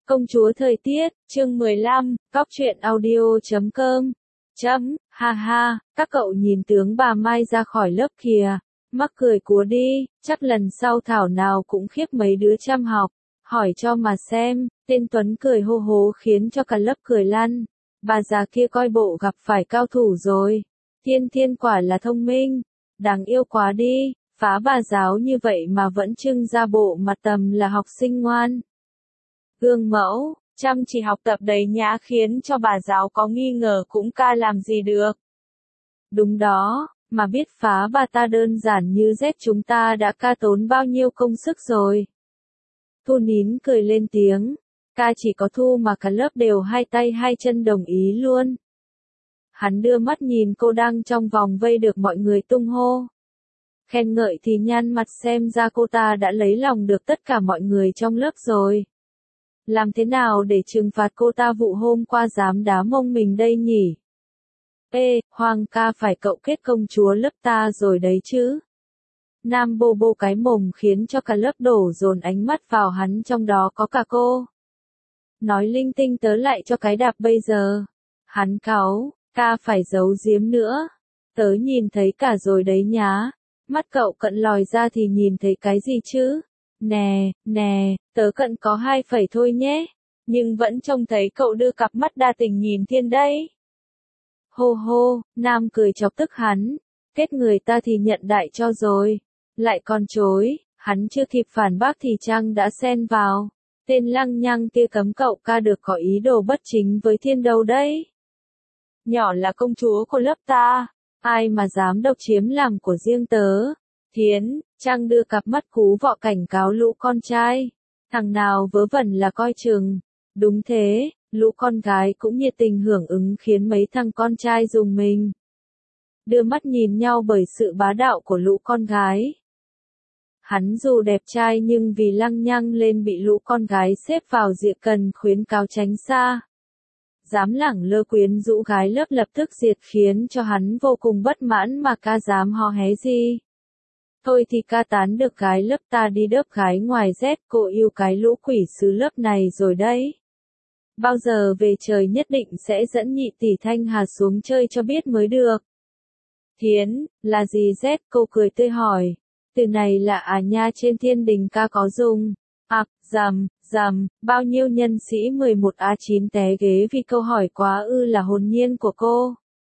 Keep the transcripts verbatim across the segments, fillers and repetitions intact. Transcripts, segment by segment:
Công chúa thời tiết, chương mười lăm, cóc truyện audio chấm com. Chấm, ha ha, các cậu nhìn tướng bà Mai ra khỏi lớp kìa, mắc cười cúa đi, chắc lần sau thảo nào cũng khiếp mấy đứa chăm học, hỏi cho mà xem, tên Tuấn cười hô hố khiến cho cả lớp cười lăn, bà già kia coi bộ gặp phải cao thủ rồi, Thiên Thiên quả là thông minh, đáng yêu quá đi, phá bà giáo như vậy mà vẫn trưng ra bộ mặt tầm là học sinh ngoan. Gương mẫu, chăm chỉ học tập đầy nhã khiến cho bà giáo có nghi ngờ cũng ca làm gì được. Đúng đó, mà biết phá bà ta đơn giản như rét chúng ta đã ca tốn bao nhiêu công sức rồi. Thu nín cười lên tiếng, ca chỉ có Thu mà cả lớp đều hai tay hai chân đồng ý luôn. Hắn đưa mắt nhìn cô đang trong vòng vây được mọi người tung hô. Khen ngợi thì nhăn mặt xem ra cô ta đã lấy lòng được tất cả mọi người trong lớp rồi. Làm thế nào để trừng phạt cô ta vụ hôm qua dám đá mông mình đây nhỉ? Ê, Hoàng ca phải cậu kết công chúa lớp ta rồi đấy chứ? Nam bô bô cái mồm khiến cho cả lớp đổ dồn ánh mắt vào hắn, trong đó có cả cô. Nói linh tinh tớ lại cho cái đạp bây giờ. Hắn cáu, ca phải giấu giếm nữa. Tớ nhìn thấy cả rồi đấy nhá. Mắt cậu cận lòi ra thì nhìn thấy cái gì chứ? Nè, nè, tớ cận có hai phẩy thôi nhé, nhưng vẫn trông thấy cậu đưa cặp mắt đa tình nhìn Thiên đấy. Hô hô, Nam cười chọc tức hắn, kết người ta thì nhận đại cho rồi, lại còn chối, hắn chưa kịp phản bác thì Trang đã xen vào, tên lăng nhăng kia cấm cậu ca được có ý đồ bất chính với Thiên đâu đấy. Nhỏ là công chúa của lớp ta, ai mà dám độc chiếm làm của riêng tớ. Thiến, Trang đưa cặp mắt cú vọ cảnh cáo lũ con trai. Thằng nào vớ vẩn là coi chừng. Đúng thế, lũ con gái cũng nhiệt tình hưởng ứng khiến mấy thằng con trai rùng mình. Đưa mắt nhìn nhau bởi sự bá đạo của lũ con gái. Hắn dù đẹp trai nhưng vì lăng nhăng lên bị lũ con gái xếp vào diện cần khuyến cáo tránh xa. Dám lẳng lơ quyến rũ gái lớp lập tức diệt khiến cho hắn vô cùng bất mãn mà ca dám ho hé gì. Thôi thì ca tán được gái lớp ta đi đớp gái ngoài rét, cô yêu cái lũ quỷ xứ lớp này rồi đấy. Bao giờ về trời nhất định sẽ dẫn nhị tỷ Thanh Hà xuống chơi cho biết mới được. Thiến, là gì rét? Cô cười tươi hỏi. Từ này là à nha trên thiên đình ca có dùng. Ặc, à, dầm, dầm, bao nhiêu nhân sĩ mười một A chín té ghế vì câu hỏi quá ư là hồn nhiên của cô.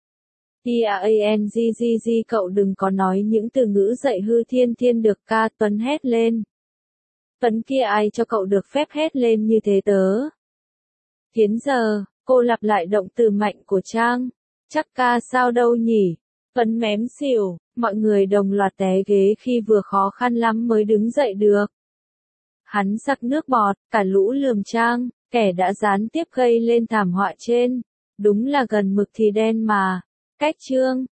T-A-N-G-G-G cậu đừng có nói những từ ngữ dạy hư Thiên Thiên được, ca Tuấn hét lên. Tuấn kia ai cho cậu được phép hét lên như thế tớ? Thiến giờ, cô lặp lại động từ mạnh của Trang. Chắc ca sao đâu nhỉ? Tuấn mém xỉu, mọi người đồng loạt té ghế khi vừa khó khăn lắm mới đứng dậy được. Hắn sặc nước bọt, cả lũ lườm Trang, kẻ đã gián tiếp gây lên thảm họa trên. Đúng là gần mực thì đen mà. Cách chương